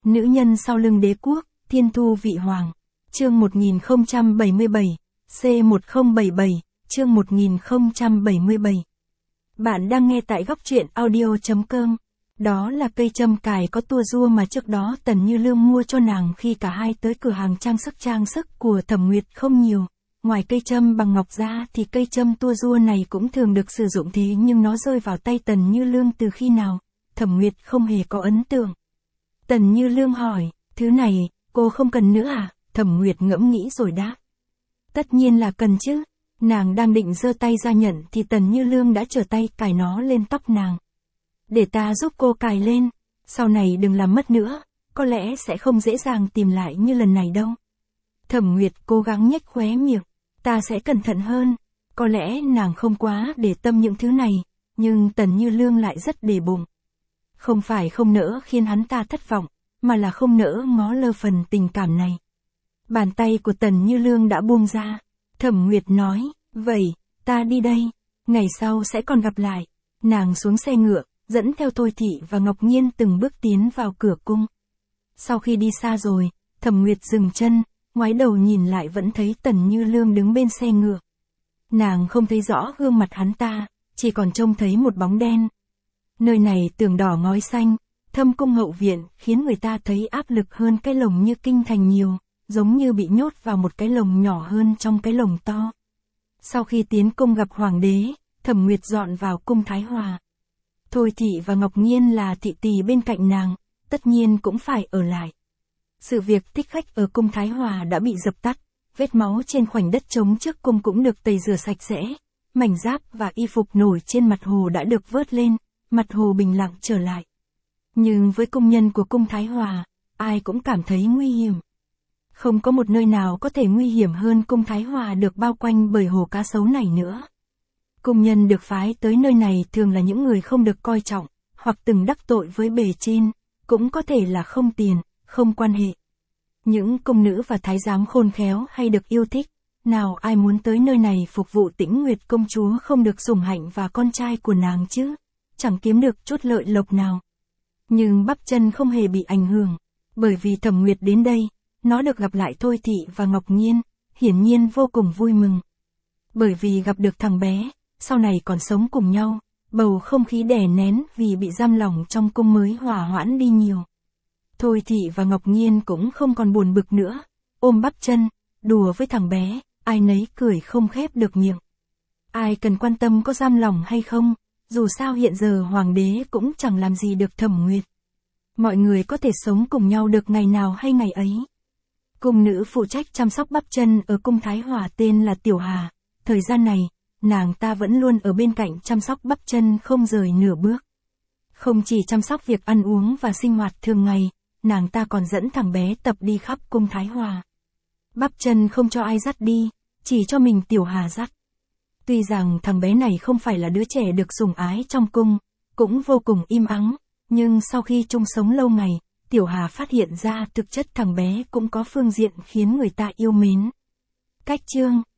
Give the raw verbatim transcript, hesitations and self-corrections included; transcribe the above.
Nữ nhân sau lưng đế quốc, thiên thu vị hoàng. Chương một nghìn không trăm bảy mươi bảy, C một không bảy bảy, chương một nghìn không trăm bảy mươi bảy. Bạn đang nghe tại góc truyện audio chấm com. Đó là cây châm cài có tua rua mà trước đó Tần Như Lương mua cho nàng khi cả hai tới cửa hàng trang sức trang sức của Thẩm Nguyệt không nhiều. Ngoài cây châm bằng ngọc ra thì cây châm tua rua này cũng thường được sử dụng, thế nhưng nó rơi vào tay Tần Như Lương từ khi nào, Thẩm Nguyệt không hề có ấn tượng. Tần Như Lương hỏi, thứ này, cô không cần nữa à? Thẩm Nguyệt ngẫm nghĩ rồi đáp. Tất nhiên là cần chứ. Nàng đang định giơ tay ra nhận thì Tần Như Lương đã trở tay cài nó lên tóc nàng. Để ta giúp cô cài lên, sau này đừng làm mất nữa, có lẽ sẽ không dễ dàng tìm lại như lần này đâu. Thẩm Nguyệt cố gắng nhếch khóe miệng, ta sẽ cẩn thận hơn. Có lẽ nàng không quá để tâm những thứ này, nhưng Tần Như Lương lại rất để bụng. Không phải không nỡ khiến hắn ta thất vọng, mà là không nỡ ngó lơ phần tình cảm này. Bàn tay của Tần Như Lương đã buông ra. Thẩm Nguyệt nói, vậy, ta đi đây, ngày sau sẽ còn gặp lại. Nàng xuống xe ngựa, dẫn theo Thôi Thị và Ngọc Nhiên từng bước tiến vào cửa cung. Sau khi đi xa rồi, Thẩm Nguyệt dừng chân, ngoái đầu nhìn lại vẫn thấy Tần Như Lương đứng bên xe ngựa. Nàng không thấy rõ gương mặt hắn ta, chỉ còn trông thấy một bóng đen. Nơi này tường đỏ ngói xanh, thâm cung hậu viện khiến người ta thấy áp lực hơn cái lồng như kinh thành nhiều, giống như bị nhốt vào một cái lồng nhỏ hơn trong cái lồng to. Sau khi tiến cung gặp hoàng đế, Thẩm Nguyệt dọn vào cung Thái Hòa. Thôi Thị và Ngọc Nhiên là thị tỳ bên cạnh nàng, tất nhiên cũng phải ở lại. Sự việc thích khách ở cung Thái Hòa đã bị dập tắt, vết máu trên khoảnh đất trống trước cung cũng được tẩy rửa sạch sẽ, mảnh giáp và y phục nổi trên mặt hồ đã được vớt lên, mặt hồ bình lặng trở lại. Nhưng với cung nhân của cung Thái Hòa, ai cũng cảm thấy nguy hiểm. Không có một nơi nào có thể nguy hiểm hơn cung Thái Hòa được bao quanh bởi hồ cá sấu này nữa. Cung nhân được phái tới nơi này thường là những người không được coi trọng, hoặc từng đắc tội với bề trên, cũng có thể là không tiền, không quan hệ. Những cung nữ và thái giám khôn khéo hay được yêu thích, nào ai muốn tới nơi này phục vụ Tĩnh Nguyệt công chúa không được sủng hạnh và con trai của nàng chứ, chẳng kiếm được chút lợi lộc nào. Nhưng Bắp Chân không hề bị ảnh hưởng, bởi vì Thẩm Nguyệt đến đây, nó được gặp lại Thôi Thị và Ngọc Nhiên, hiển nhiên vô cùng vui mừng. Bởi vì gặp được thằng bé, sau này còn sống cùng nhau, bầu không khí đè nén vì bị giam lỏng trong cung mới hòa hoãn đi nhiều. Thôi Thị và Ngọc Nhiên cũng không còn buồn bực nữa, ôm Bắp Chân, đùa với thằng bé, ai nấy cười không khép được miệng. Ai cần quan tâm có giam lỏng hay không, dù sao hiện giờ hoàng đế cũng chẳng làm gì được Thẩm Nguyệt. Mọi người có thể sống cùng nhau được ngày nào hay ngày ấy. Cung nữ phụ trách chăm sóc Bắp Chân ở cung Thái Hòa tên là Tiểu Hà, thời gian này, nàng ta vẫn luôn ở bên cạnh chăm sóc Bắp Chân không rời nửa bước. Không chỉ chăm sóc việc ăn uống và sinh hoạt thường ngày, nàng ta còn dẫn thằng bé tập đi khắp cung Thái Hòa. Bắp Chân không cho ai dắt đi, chỉ cho mình Tiểu Hà dắt. Tuy rằng thằng bé này không phải là đứa trẻ được sủng ái trong cung, cũng vô cùng im ắng, nhưng sau khi chung sống lâu ngày, Tiểu Hà phát hiện ra thực chất thằng bé cũng có phương diện khiến người ta yêu mến. Cách chương